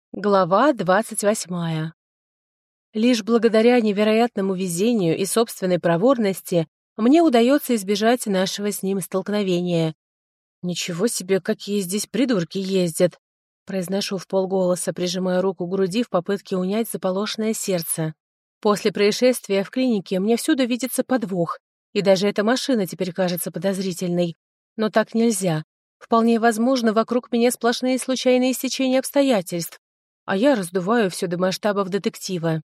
Глава 28. Лишь благодаря невероятному везению и собственной проворности мне удается избежать нашего с ним столкновения. «Ничего себе, какие здесь придурки ездят!» произношу вполголоса, прижимая руку к груди в попытке унять заполошенное сердце. После происшествия в клинике мне всюду видится подвох, и даже эта машина теперь кажется подозрительной. Но так нельзя. Вполне возможно, вокруг меня сплошные случайные стечения обстоятельств, а я раздуваю все до масштабов детектива.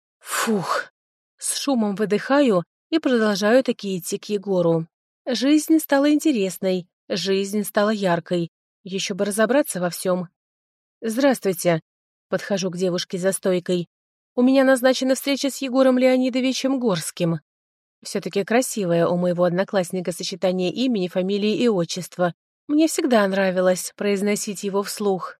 Фух! С шумом выдыхаю и продолжаю таки идти к Егору. Жизнь стала интересной, жизнь стала яркой. Еще бы разобраться во всем. «Здравствуйте!» — подхожу к девушке за стойкой. «У меня назначена встреча с Егором Леонидовичем Горским». Все-таки красивое у моего одноклассника сочетание имени, фамилии и отчества. Мне всегда нравилось произносить его вслух.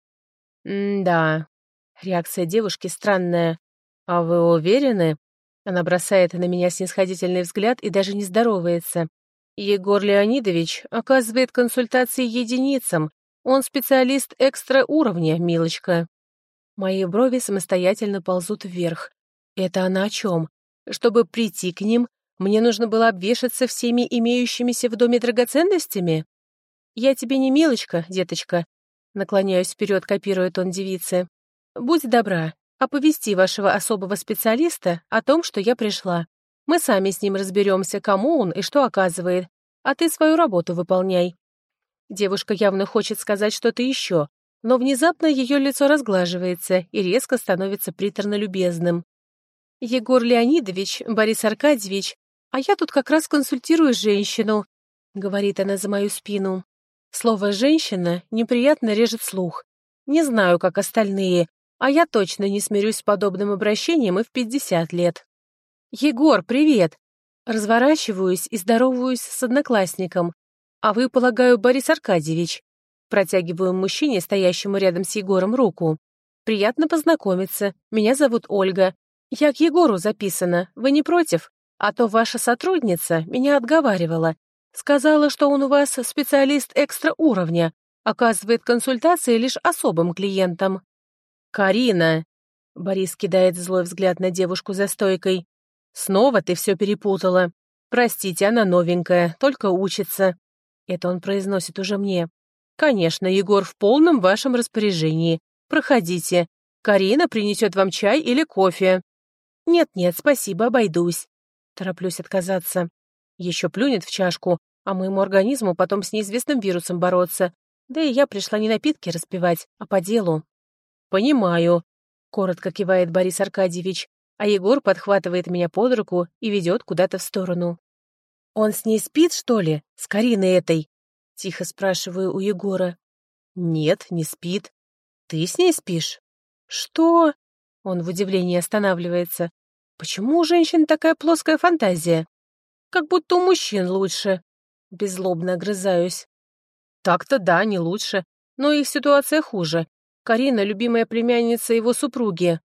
«Да». Реакция девушки странная. «А вы уверены?» Она бросает на меня снисходительный взгляд и даже не здоровается. «Егор Леонидович оказывает консультации единицам. Он специалист экстра-уровня, милочка». Мои брови самостоятельно ползут вверх. Это она о чем? Чтобы прийти к ним, мне нужно было обвешаться всеми имеющимися в доме драгоценностями? «Я тебе не милочка, деточка», наклоняюсь вперед, копируя тон девицы. «Будь добра, оповести вашего особого специалиста о том, что я пришла. Мы сами с ним разберемся, кому он и что оказывает, а ты свою работу выполняй». Девушка явно хочет сказать что-то еще, но внезапно ее лицо разглаживается и резко становится приторно-любезным. «Егор Леонидович, Борис Аркадьевич, а я тут как раз консультирую женщину», — говорит она за мою спину. Слово «женщина» неприятно режет слух. Не знаю, как остальные, а я точно не смирюсь с подобным обращением и в 50 лет. «Егор, привет!» Разворачиваюсь и здороваюсь с одноклассником. «А вы, полагаю, Борис Аркадьевич?» Протягиваю мужчине, стоящему рядом с Егором, руку. «Приятно познакомиться. Меня зовут Ольга. Я к Егору записана. Вы не против? А то ваша сотрудница меня отговаривала. Сказала, что он у вас специалист экстра-уровня, оказывает консультации лишь особым клиентам». «Карина!» — Борис кидает злой взгляд на девушку за стойкой. «Снова ты все перепутала. Простите, она новенькая, только учится». Это он произносит уже мне. «Конечно, Егор в полном вашем распоряжении. Проходите. Карина принесет вам чай или кофе». «Нет-нет, спасибо, обойдусь». Тороплюсь отказаться. Еще плюнет в чашку, а моему организму потом с неизвестным вирусом бороться. Да и я пришла не напитки распивать, а по делу. «Понимаю», — коротко кивает Борис Аркадьевич, а Егор подхватывает меня под руку и ведет куда-то в сторону. «Он с ней спит, что ли? С Кариной этой?» — тихо спрашиваю у Егора. «Нет, не спит. Ты с ней спишь?» «Что?» — он в удивлении останавливается. «Почему у женщин такая плоская фантазия? Как будто у мужчин лучше». Беззлобно огрызаюсь. «Так-то да, не лучше, но их ситуация хуже. Карина — любимая племянница его супруги».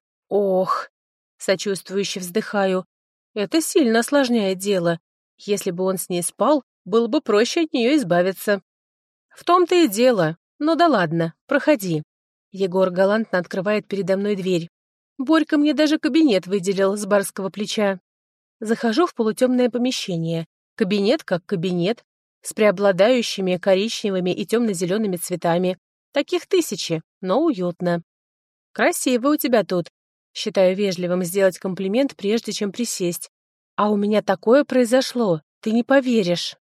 «Ох!» — сочувствующе вздыхаю. «Это сильно осложняет дело. Если бы он с ней спал, было бы проще от нее избавиться». «В том-то и дело. Ну да ладно, проходи». Егор галантно открывает передо мной дверь. Борька мне даже кабинет выделил с барского плеча. Захожу в полутемное помещение. Кабинет как кабинет, с преобладающими коричневыми и темно-зелеными цветами. Таких тысячи, но уютно. «Красиво у тебя тут», — считаю вежливым сделать комплимент, прежде чем присесть. «А у меня такое произошло, ты не поверишь».